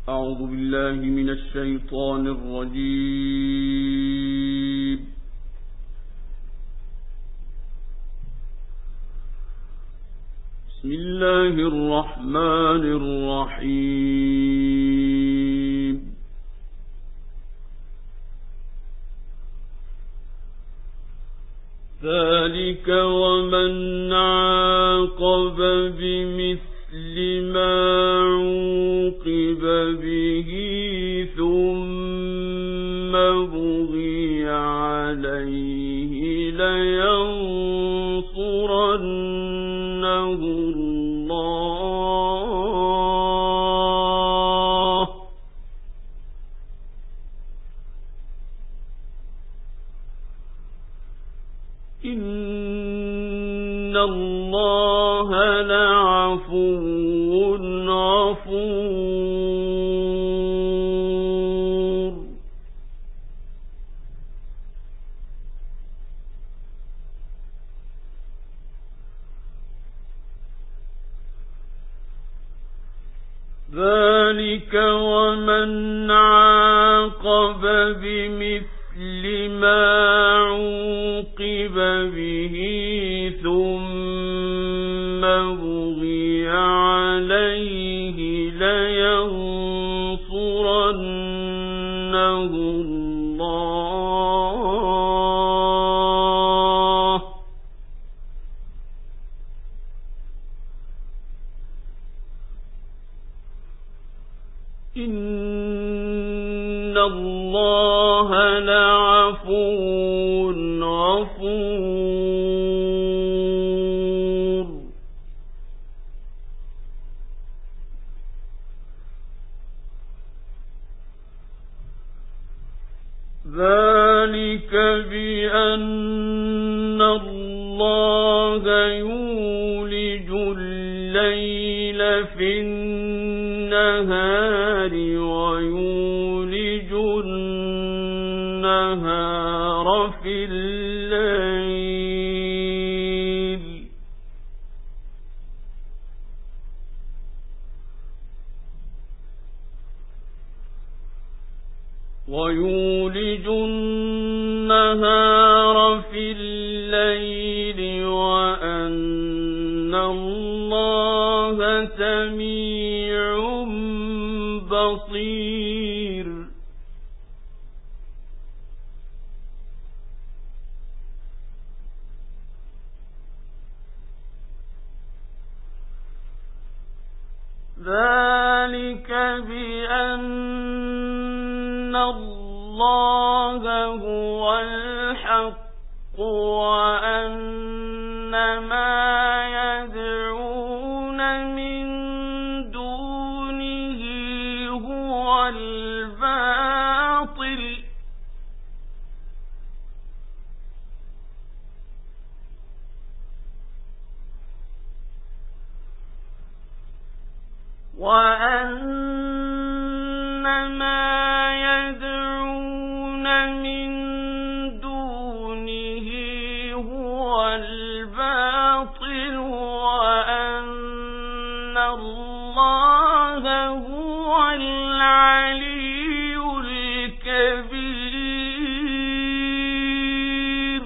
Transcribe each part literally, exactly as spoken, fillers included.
أعوذ بالله من الشيطان الرجيم. بسم الله الرحمن الرحيم. ذلك ومن عاقب بمثل ما عوقب به ثم بغي عليه لينصرنه الله إن الله لعفو غفور. ذلك ومن عاقب بمثل ما عوقب به ثم بغي عليه لينصرنه الله إن الله لعفو غفور. ذلك بأن الله يولج الليل في النهار ويولج النهار في الليل ويولج النهار في الليل وأن الله سميع بصير. ذلك بأن الله هو الحق وأن ما يدعون من دونه هو الباطل وأن ما يدعون من دونه هو الباطل وأن الله هو العلي الكبير.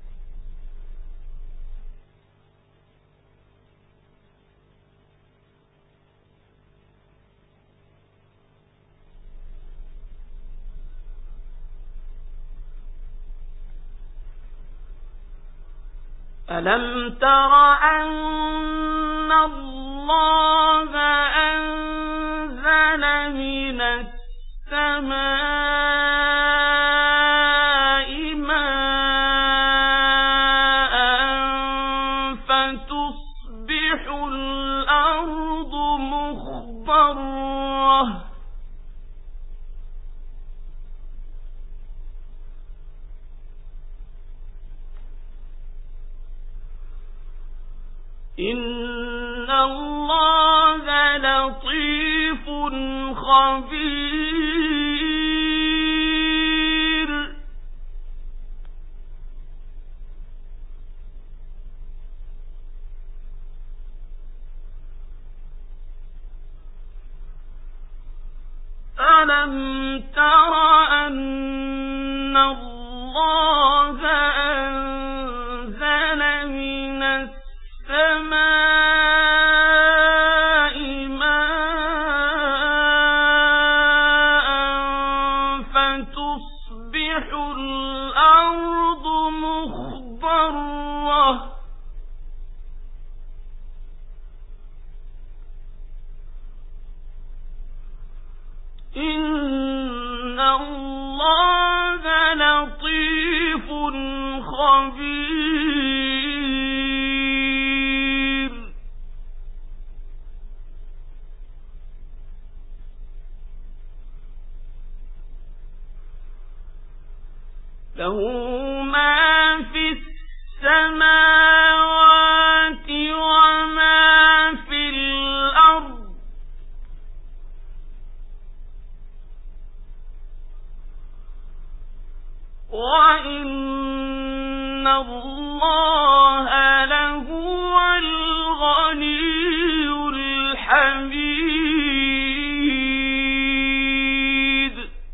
ألم تر أن الله أنزل من السماء ماء فتصبح الأرض مخضرة إن الله لطيف خبير. ألم تر أن الله أنزل من السماء ماء فتصبح الأرض مخضرة إن الله لطيف خبير له ما في السماوات وما في الأرض وإن الله لهو الغني الحميد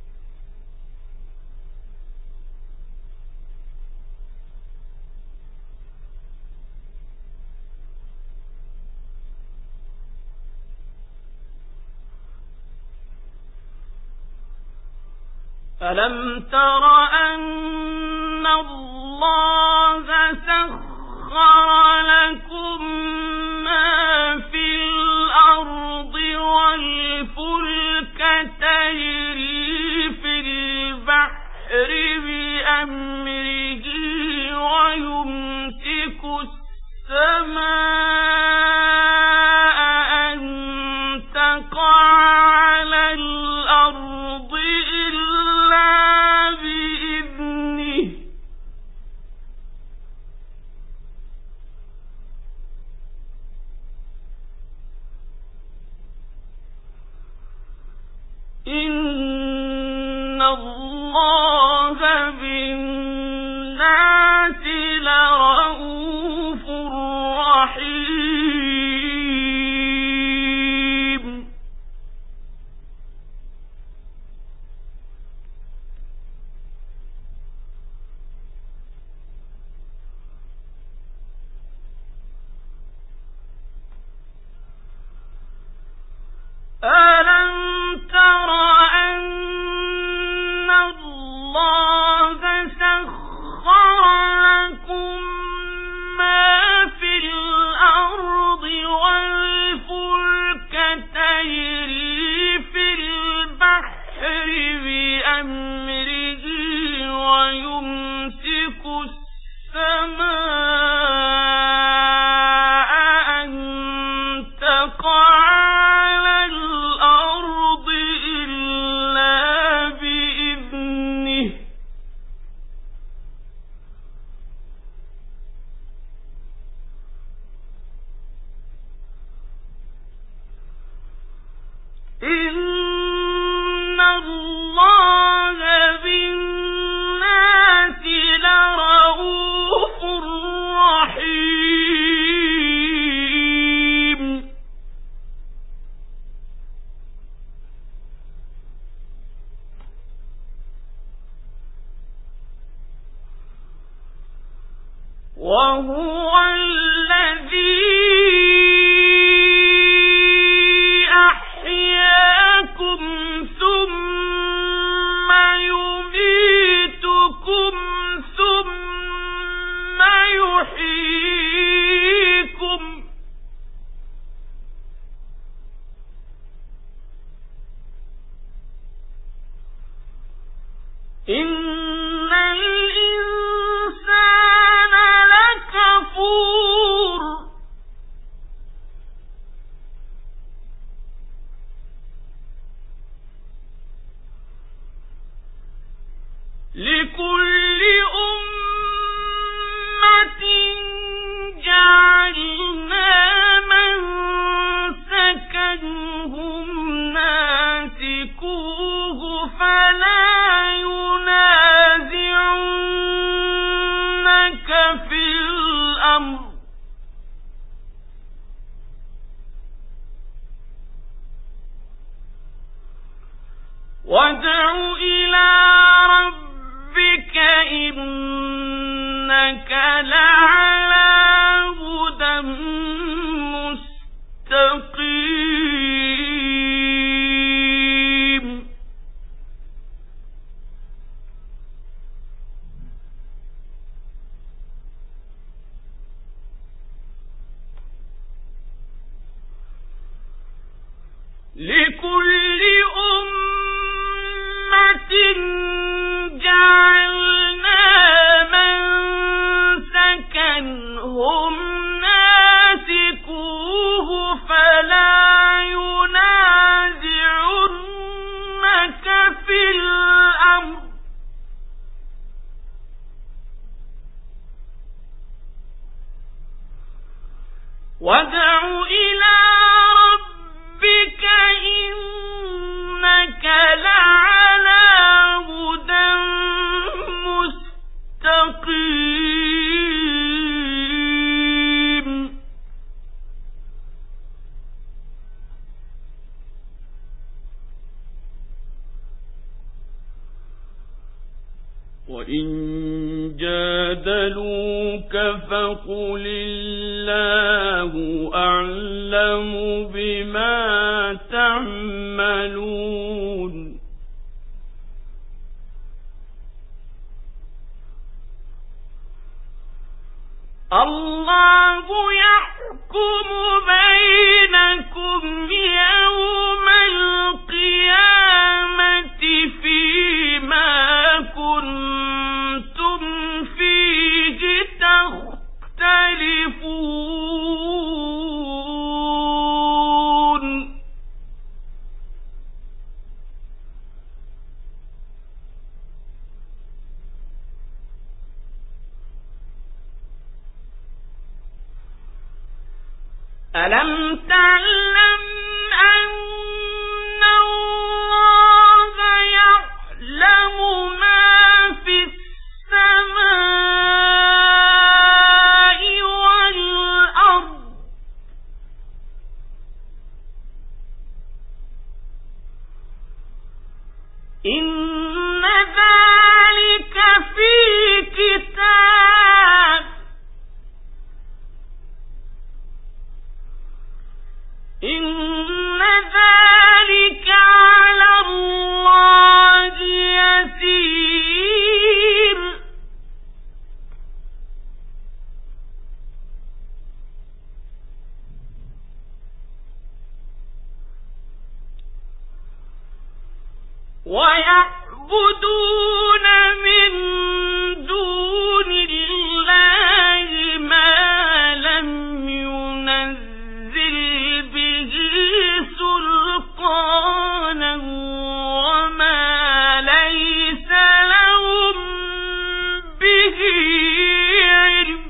ألم تر أن الله سخر لكم ما في الأرض والفلك تجري في البحر بأمره ويمسك السماء أن تقع على الأرض بإذنه إن الله بالناس لرءوف رحيم ألم تر أن الله سخر لكم ما في الأرض والفلك تجري في البحر بأمره ويمسك السماء أن تقع إن الله بالناس لرءوف رحيم وهو الذي ثم يميتكم ثم يحييكم إن الإنسان لكفور لكل أمة جعلنا منسكا هم ناسكوه فلا يناسكون وادع إلى ربك إنك لعلى هدى مستقيم لكل أمة جعلنا منسكا هم ناسكوه فلا ينازعنك في الأمر وادع إلى ربك إنك لعلى هدى مستقيم وإن جادلوك فقل الله أعلم بما تعملون الله يحكم بينكم يوم القيامة فيما كنتم فيه تختلفون ألم تعلم أن الله يعلم ما في السماء والأرض إن ذلك في كتاب إن ذلك على الله يسير ويعبدون من دون الله ما لم ينزل به سلطانا وما ليس لهم به علم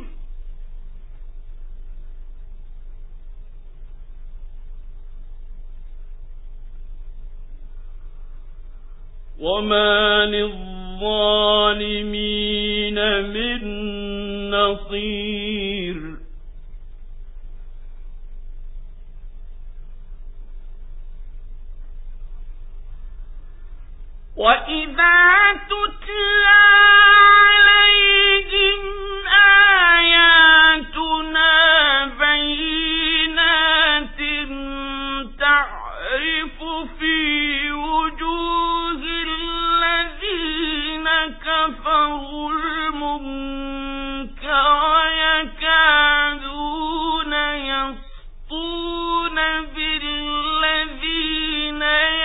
وما للظالمين من نصير وإذا تتلى عليهم آياتنا بينات تعرف في وجوه الذين كفروا المنكر يكادون يسطون بالذين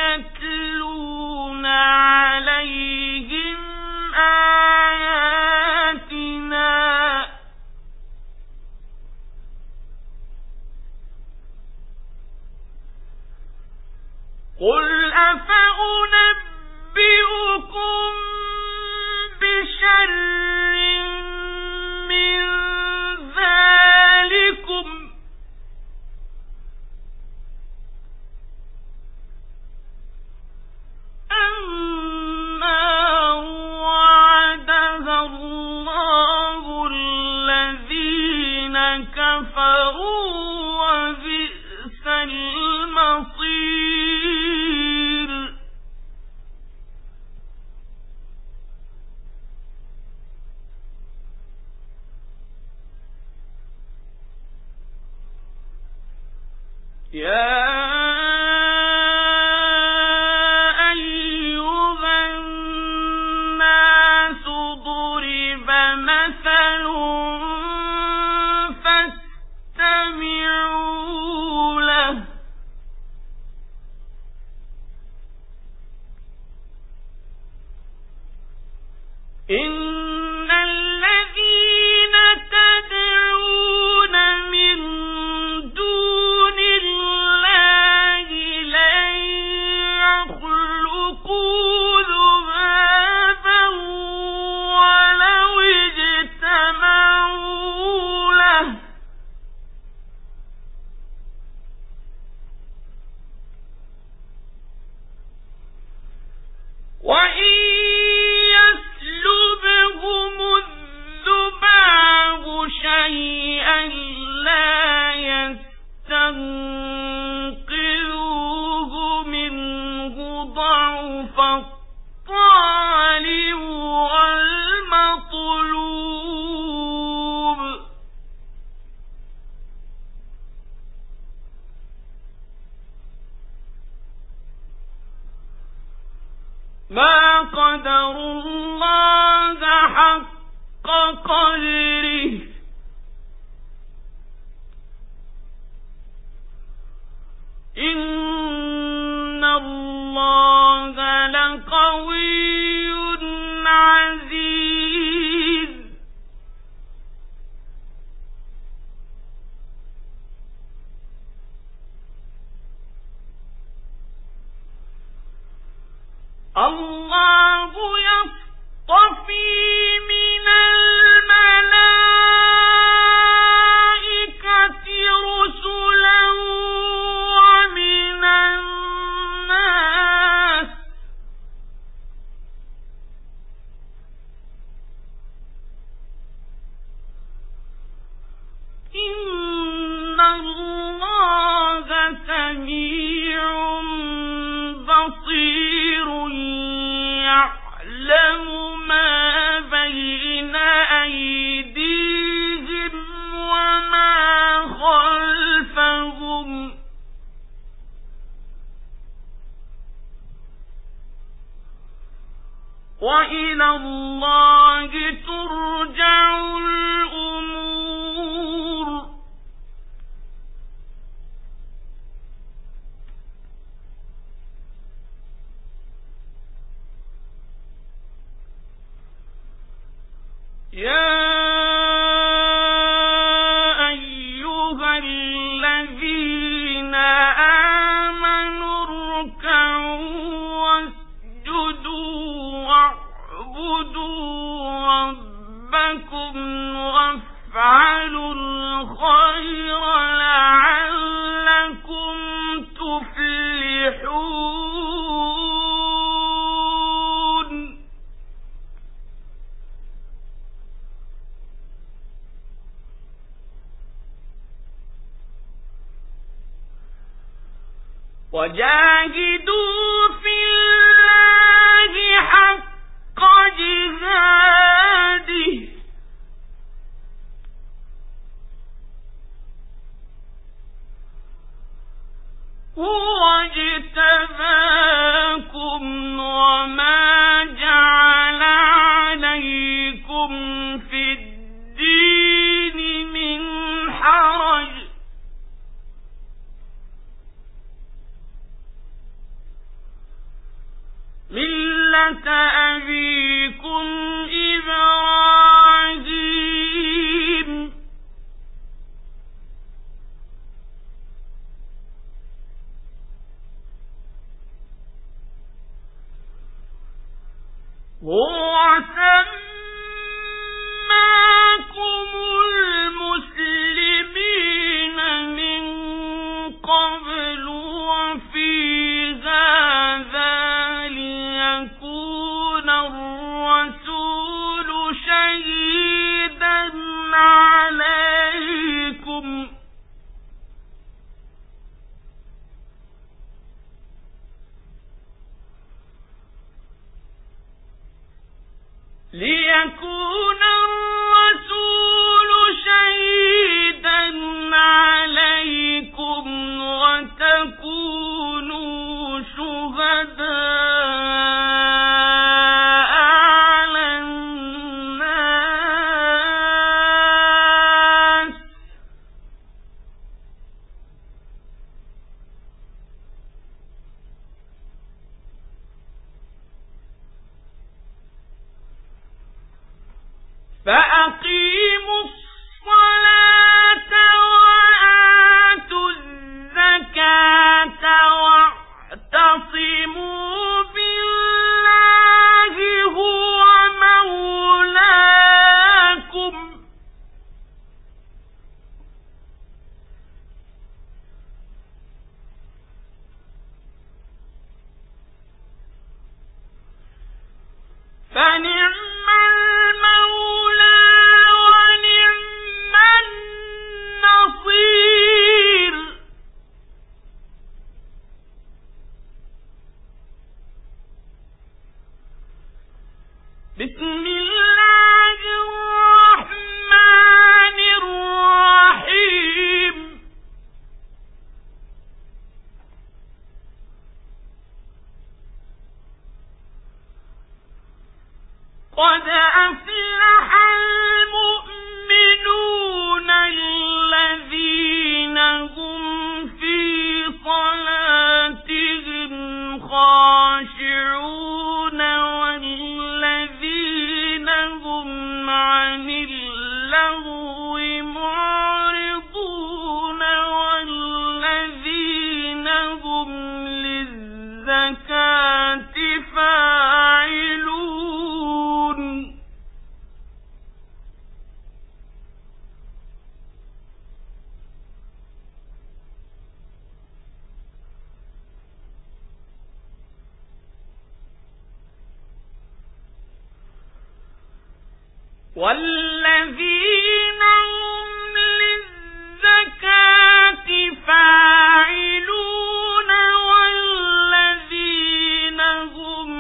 يتلون عليهم آياتنا قل أفأنبئكم بشر من ذلكم النار وعدها الله الذين كفروا وبئس المصير يا إن الذين تدعون من دون الله لن يخلقوا ذبابا ولو اجتمعوا له وإن شيئا لا يستنقذوه منه ضعف الطالب والمطلوب ما قدروا الله حق قدره إن الله لقوي عزيز الله يصطفي من الملائكة رسلا ومن الناس إن الله سميع بصير يعلم ما بين أيديهم وما خلفهم وإلى الله ترجع الأمور يا أيها الذين آمنوا اركعوا واسجدوا واعبدوا ربكم وافعلوا الخير لعلكم تفلحون وجاهدوا في الله حق جهاده هو اجتباكم وما جعل عليكم في الدين من حرج ملة أبيكم إبراهيم هو سماكم المسلمين من قبل وفي هذا ليكون الرسول شهيدا عليكم ليكون الرسول شهيدا عليكم وتكونوا وأقيموا الصلاة وآتوا الزكاة واعتصموا بالله هو مولاكم فنعم المولى ونعم النصير. بسم الله الرحمن الرحيم. قد أفلح المؤمنون الذين هم في صلاتهم خاشعون والذين هم عن اللغو معرضون والذين هم للزكاة فاعلون. والذين هم للزكاة فاعلون والذين هم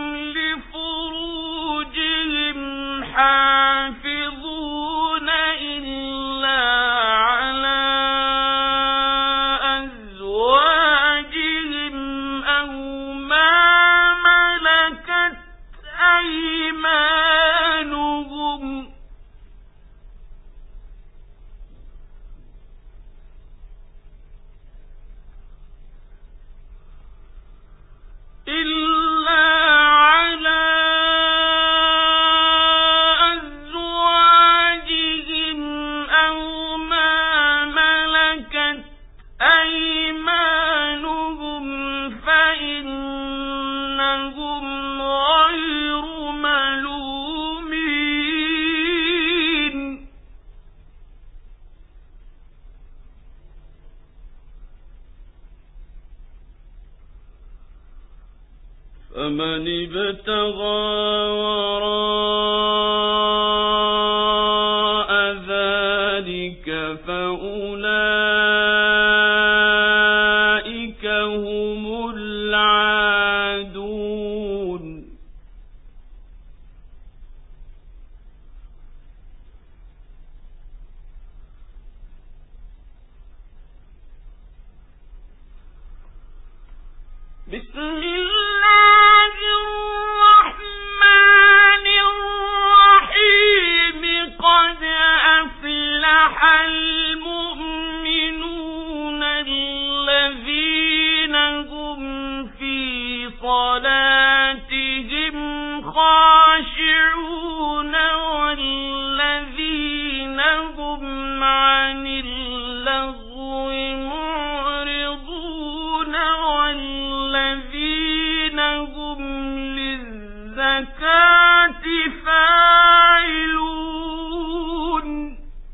لفروجهم حافظون إلا على أزواجهم أو ما ملكت أيمانهم إلا على أزواجهم أو ما ملكت أيمانهم فإنهم غير ملومين. فمن ابتغى وراء ذلك فأولئك هم العادون. بسم الله الرحمن الرحيم. قد أفلح المؤمنون الذين هم في صلاتهم خاشعون والذين هم عن اللغو معرضون والذين هم للزكاة فاعلون.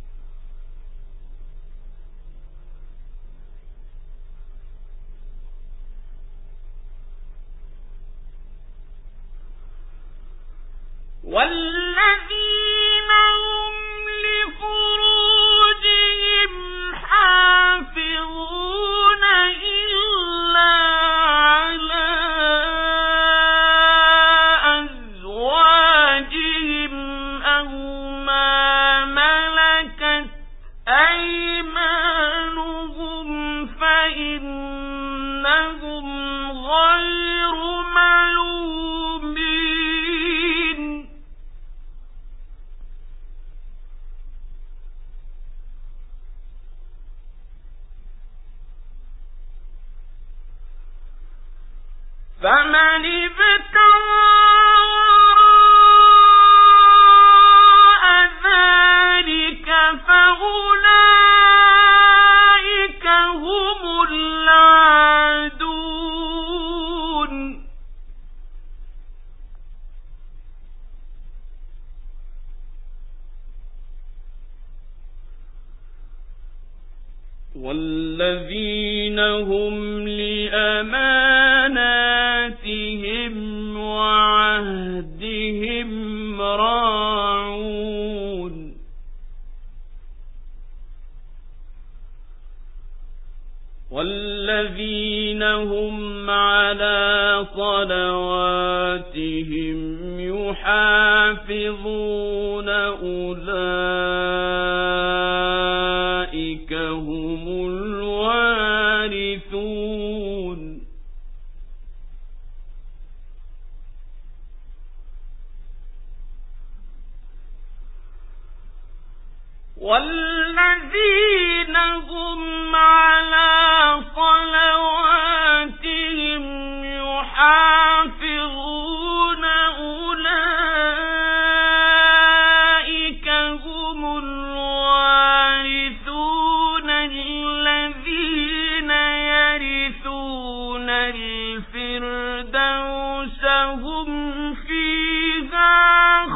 والذين هم لفروجهم حافظون إلا على أزواجهم أو ما ملكت أيمانهم فإنهم غير ملومين. فمن ابتغى وراء ذلك والذين هم لأماناتهم وعهدهم راعون والذين هم على صلواتهم يحافظون أولئك هم الوارثون والذين هم على صلواتهم يحافظون أولئك هم الوارثون الذين يرثون الفردوس هم فيها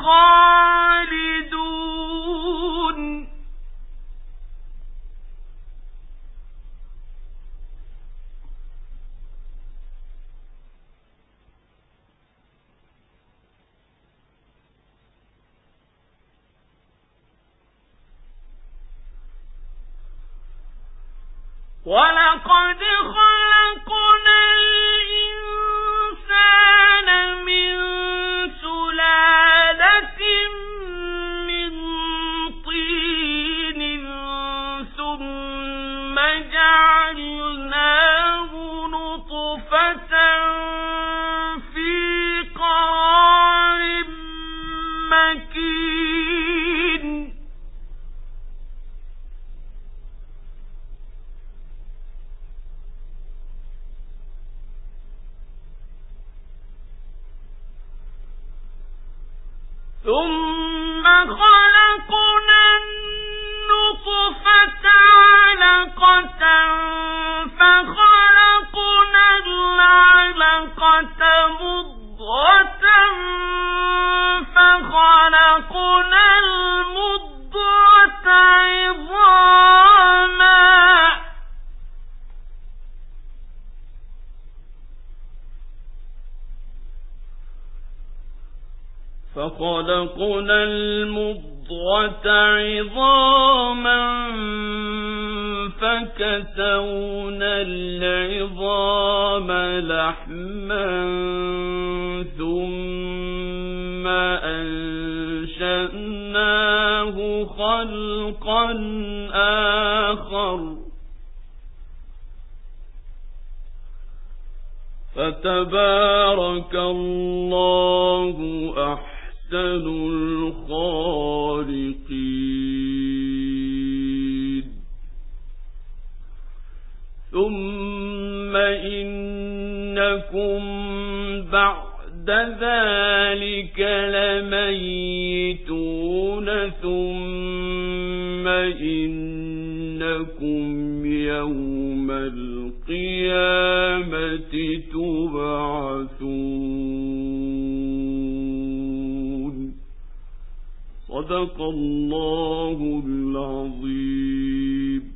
خالدون ولقد خلقنا الإنسان من سلالة من طين ثم جعلناه نطفة في قرار مكين ثم خلقنا النطفة علقة فخلقنا العلقة مضغة فخلقنا المضغة عظاما فخلقنا المضغة عظاما فكسونا العظام لحما ثم أنشأناه خلقا آخر فتبارك الله أحسن الخالقين ثم إنكم بعد ذلك لميتون ثم إنكم يوم القيامة تبعثون صدق الله العظيم.